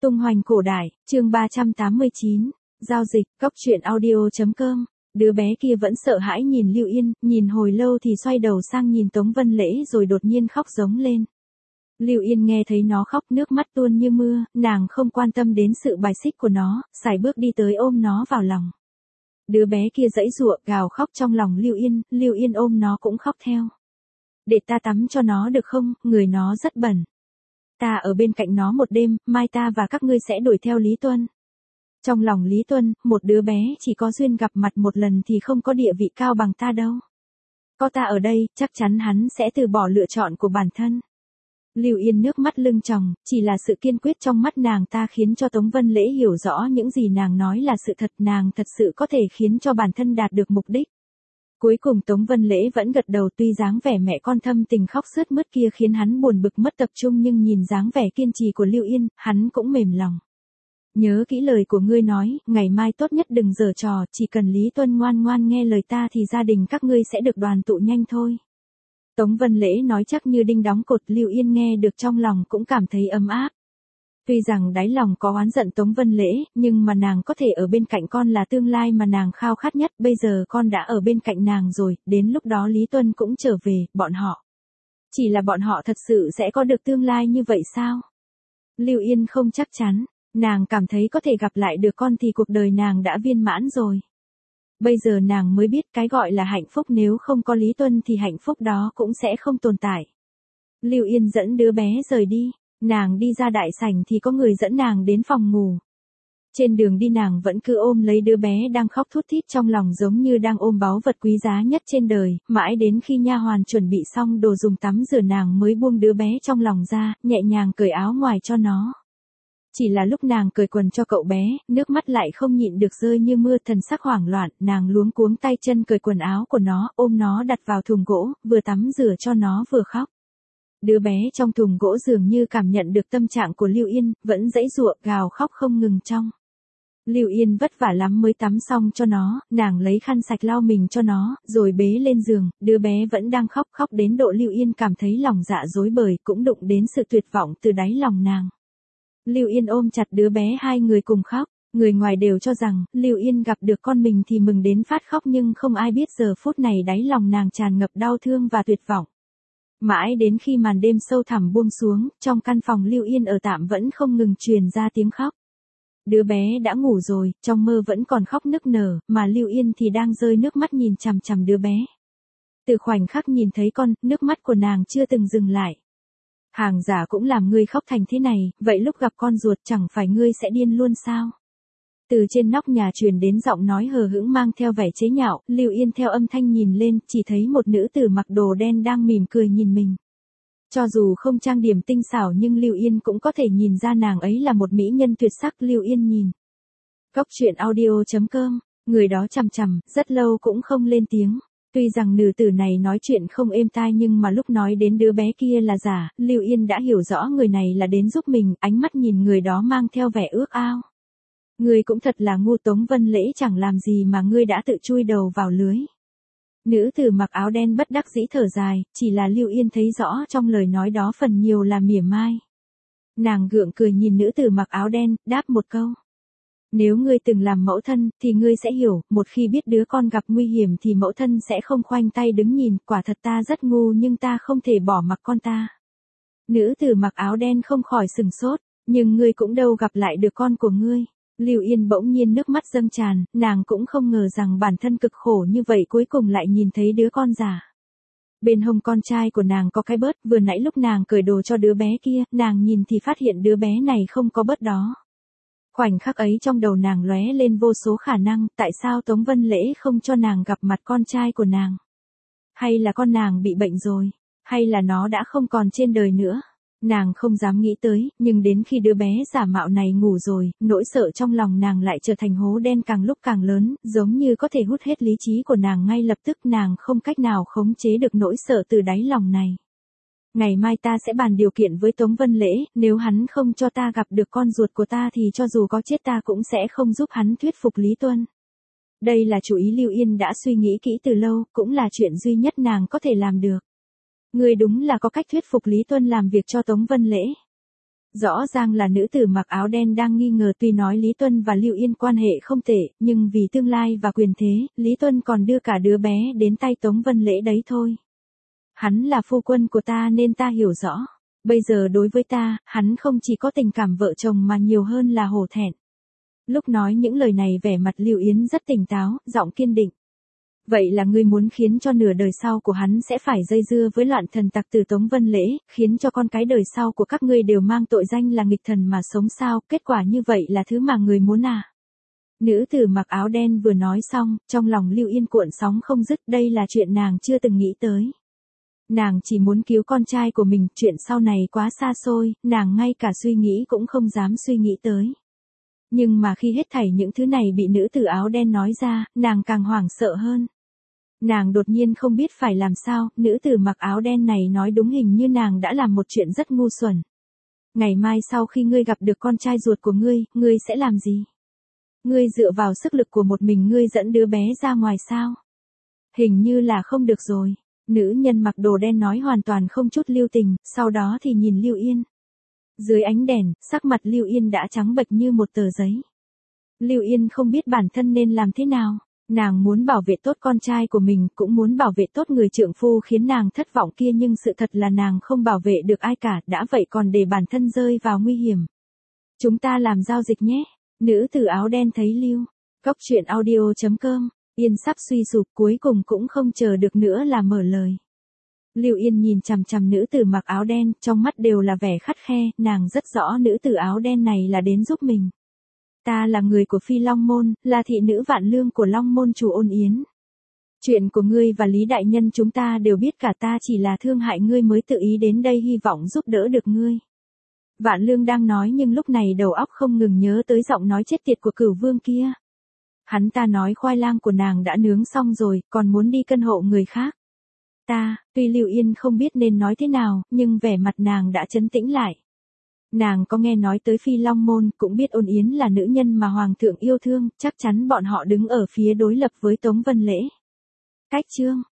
Tung hoành cổ đại, chương 389, giao dịch, cóc truyện audio.com. Đứa bé kia vẫn sợ hãi nhìn Lưu Yên, nhìn hồi lâu thì xoay đầu sang nhìn Tống Vân Lễ rồi đột nhiên khóc giống lên. Lưu Yên nghe thấy nó khóc, nước mắt tuôn như mưa, nàng không quan tâm đến sự bài xích của nó, sải bước đi tới ôm nó vào lòng. Đứa bé kia giãy giụa, gào khóc trong lòng Lưu Yên ôm nó cũng khóc theo. Để ta tắm cho nó được không, người nó rất bẩn. Ta ở bên cạnh nó một đêm, mai ta và các ngươi sẽ đuổi theo Lý Tuân. Trong lòng Lý Tuân, một đứa bé chỉ có duyên gặp mặt một lần thì không có địa vị cao bằng ta đâu. Có ta ở đây, chắc chắn hắn sẽ từ bỏ lựa chọn của bản thân. Lưu Yên nước mắt lưng tròng, chỉ là sự kiên quyết trong mắt nàng ta khiến cho Tống Vân Lễ hiểu rõ những gì nàng nói là sự thật, nàng thật sự có thể khiến cho bản thân đạt được mục đích. Cuối cùng Tống Vân Lễ vẫn gật đầu, tuy dáng vẻ mẹ con thâm tình khóc sướt mướt kia khiến hắn buồn bực mất tập trung nhưng nhìn dáng vẻ kiên trì của Lưu Yên, hắn cũng mềm lòng. Nhớ kỹ lời của ngươi nói, ngày mai tốt nhất đừng giở trò, chỉ cần Lý Tuân ngoan ngoan nghe lời ta thì gia đình các ngươi sẽ được đoàn tụ nhanh thôi. Tống Vân Lễ nói chắc như đinh đóng cột, Lưu Yên nghe được trong lòng cũng cảm thấy ấm áp. Tuy rằng đáy lòng có oán giận Tống Vân Lễ, nhưng mà nàng có thể ở bên cạnh con là tương lai mà nàng khao khát nhất, bây giờ con đã ở bên cạnh nàng rồi, đến lúc đó Lý Tuân cũng trở về, bọn họ. Chỉ là bọn họ thật sự sẽ có được tương lai như vậy sao? Lưu Yên không chắc chắn, nàng cảm thấy có thể gặp lại được con thì cuộc đời nàng đã viên mãn rồi. Bây giờ nàng mới biết cái gọi là hạnh phúc, nếu không có Lý Tuân thì hạnh phúc đó cũng sẽ không tồn tại. Lưu Yên dẫn đứa bé rời đi. Nàng đi ra đại sảnh thì có người dẫn nàng đến phòng ngủ. Trên đường đi nàng vẫn cứ ôm lấy đứa bé đang khóc thút thít trong lòng giống như đang ôm báu vật quý giá nhất trên đời, mãi đến khi nha hoàn chuẩn bị xong đồ dùng tắm rửa nàng mới buông đứa bé trong lòng ra, nhẹ nhàng cởi áo ngoài cho nó. Chỉ là lúc nàng cởi quần cho cậu bé, nước mắt lại không nhịn được rơi như mưa, thần sắc hoảng loạn, nàng luống cuống tay chân cởi quần áo của nó, ôm nó đặt vào thùng gỗ, vừa tắm rửa cho nó vừa khóc. Đứa bé trong thùng gỗ dường như cảm nhận được tâm trạng của Lưu Yên, vẫn giãy giụa, gào khóc không ngừng trong. Lưu Yên vất vả lắm mới tắm xong cho nó, nàng lấy khăn sạch lau mình cho nó, rồi bế lên giường, đứa bé vẫn đang khóc đến độ Lưu Yên cảm thấy lòng dạ rối bời, cũng đụng đến sự tuyệt vọng từ đáy lòng nàng. Lưu Yên ôm chặt đứa bé, hai người cùng khóc, người ngoài đều cho rằng, Lưu Yên gặp được con mình thì mừng đến phát khóc, nhưng không ai biết giờ phút này đáy lòng nàng tràn ngập đau thương và tuyệt vọng. Mãi đến khi màn đêm sâu thẳm buông xuống, trong căn phòng Lưu Yên ở tạm vẫn không ngừng truyền ra tiếng khóc. Đứa bé đã ngủ rồi, trong mơ vẫn còn khóc nức nở, mà Lưu Yên thì đang rơi nước mắt nhìn chằm chằm đứa bé. Từ khoảnh khắc nhìn thấy con, nước mắt của nàng chưa từng dừng lại. Hàng giả cũng làm ngươi khóc thành thế này, vậy lúc gặp con ruột chẳng phải ngươi sẽ điên luôn sao? Từ trên nóc nhà truyền đến giọng nói hờ hững mang theo vẻ chế nhạo, Lưu Yên theo âm thanh nhìn lên, chỉ thấy một nữ tử mặc đồ đen đang mỉm cười nhìn mình. Cho dù không trang điểm tinh xảo nhưng Lưu Yên cũng có thể nhìn ra nàng ấy là một mỹ nhân tuyệt sắc. Lưu Yên nhìn. Cóc truyện audio.com, người đó chằm chằm, rất lâu cũng không lên tiếng. Tuy rằng nữ tử này nói chuyện không êm tai nhưng mà lúc nói đến đứa bé kia là giả, Lưu Yên đã hiểu rõ người này là đến giúp mình, ánh mắt nhìn người đó mang theo vẻ ước ao. Ngươi cũng thật là ngu, Tống Vân Lễ chẳng làm gì mà ngươi đã tự chui đầu vào lưới. Nữ tử mặc áo đen bất đắc dĩ thở dài, chỉ là Lưu Yên thấy rõ trong lời nói đó phần nhiều là mỉa mai. Nàng gượng cười nhìn nữ tử mặc áo đen, đáp một câu. Nếu ngươi từng làm mẫu thân, thì ngươi sẽ hiểu, một khi biết đứa con gặp nguy hiểm thì mẫu thân sẽ không khoanh tay đứng nhìn, quả thật ta rất ngu nhưng ta không thể bỏ mặc con ta. Nữ tử mặc áo đen không khỏi sừng sốt, nhưng ngươi cũng đâu gặp lại được con của ngươi. Lưu Yên bỗng nhiên nước mắt dâng tràn, nàng cũng không ngờ rằng bản thân cực khổ như vậy cuối cùng lại nhìn thấy đứa con giả. Bên hông con trai của nàng có cái bớt, vừa nãy lúc nàng cởi đồ cho đứa bé kia, nàng nhìn thì phát hiện đứa bé này không có bớt đó. Khoảnh khắc ấy trong đầu nàng lóe lên vô số khả năng, tại sao Tống Vân Lễ không cho nàng gặp mặt con trai của nàng? Hay là con nàng bị bệnh rồi? Hay là nó đã không còn trên đời nữa? Nàng không dám nghĩ tới, nhưng đến khi đứa bé giả mạo này ngủ rồi, nỗi sợ trong lòng nàng lại trở thành hố đen càng lúc càng lớn, giống như có thể hút hết lý trí của nàng ngay lập tức. Nàng không cách nào khống chế được nỗi sợ từ đáy lòng này. Ngày mai ta sẽ bàn điều kiện với Tống Vân Lễ, nếu hắn không cho ta gặp được con ruột của ta thì cho dù có chết ta cũng sẽ không giúp hắn thuyết phục Lý Tuân. Đây là chủ ý Lưu Yên đã suy nghĩ kỹ từ lâu, cũng là chuyện duy nhất nàng có thể làm được. Ngươi đúng là có cách thuyết phục Lý Tuân làm việc cho Tống Vân Lễ. Rõ ràng là nữ tử mặc áo đen đang nghi ngờ, tuy nói Lý Tuân và Lưu Yên quan hệ không tệ, nhưng vì tương lai và quyền thế, Lý Tuân còn đưa cả đứa bé đến tay Tống Vân Lễ đấy thôi. Hắn là phu quân của ta nên ta hiểu rõ. Bây giờ đối với ta, hắn không chỉ có tình cảm vợ chồng mà nhiều hơn là hổ thẹn. Lúc nói những lời này vẻ mặt Lưu Yến rất tỉnh táo, giọng kiên định. Vậy là ngươi muốn khiến cho nửa đời sau của hắn sẽ phải dây dưa với loạn thần tặc tử Tống Vân Lễ, khiến cho con cái đời sau của các ngươi đều mang tội danh là nghịch thần mà sống sao, kết quả như vậy là thứ mà ngươi muốn à? Nữ tử mặc áo đen vừa nói xong, trong lòng Lưu Yên cuộn sóng không dứt, đây là chuyện nàng chưa từng nghĩ tới. Nàng chỉ muốn cứu con trai của mình, chuyện sau này quá xa xôi, nàng ngay cả suy nghĩ cũng không dám suy nghĩ tới. Nhưng mà khi hết thảy những thứ này bị nữ tử áo đen nói ra, nàng càng hoảng sợ hơn. Nàng đột nhiên không biết phải làm sao, nữ tử mặc áo đen này nói đúng, hình như nàng đã làm một chuyện rất ngu xuẩn. Ngày mai sau khi ngươi gặp được con trai ruột của ngươi sẽ làm gì? Ngươi dựa vào sức lực của một mình ngươi dẫn đứa bé ra ngoài sao? Hình như là không được rồi. Nữ nhân mặc đồ đen nói hoàn toàn không chút lưu tình, sau đó thì nhìn Lưu Yên. Dưới ánh đèn, sắc mặt Lưu Yên đã trắng bệch như một tờ giấy. Lưu Yên không biết bản thân nên làm thế nào. Nàng muốn bảo vệ tốt con trai của mình, cũng muốn bảo vệ tốt người trượng phu khiến nàng thất vọng kia, nhưng sự thật là nàng không bảo vệ được ai cả, đã vậy còn để bản thân rơi vào nguy hiểm. Chúng ta làm giao dịch nhé. Nữ tử áo đen thấy Lưu. Cốc truyện audio.com. Yên sắp suy sụp, cuối cùng cũng không chờ được nữa là mở lời. Lưu Yên nhìn chằm chằm nữ tử mặc áo đen, trong mắt đều là vẻ khắt khe, nàng rất rõ nữ tử áo đen này là đến giúp mình. Ta là người của Phi Long Môn, là thị nữ Vạn Lương của Long Môn chủ Ôn Yến. Chuyện của ngươi và Lý Đại Nhân chúng ta đều biết cả, ta chỉ là thương hại ngươi mới tự ý đến đây hy vọng giúp đỡ được ngươi. Vạn Lương đang nói nhưng lúc này đầu óc không ngừng nhớ tới giọng nói chết tiệt của Cửu Vương kia. Hắn ta nói khoai lang của nàng đã nướng xong rồi, còn muốn đi cân hộ người khác. Tuy Lưu Yên không biết nên nói thế nào, nhưng vẻ mặt nàng đã trấn tĩnh lại. Nàng có nghe nói tới Phi Long Môn, cũng biết Ôn Yến là nữ nhân mà Hoàng thượng yêu thương, chắc chắn bọn họ đứng ở phía đối lập với Tống Vân Lễ. Cách chương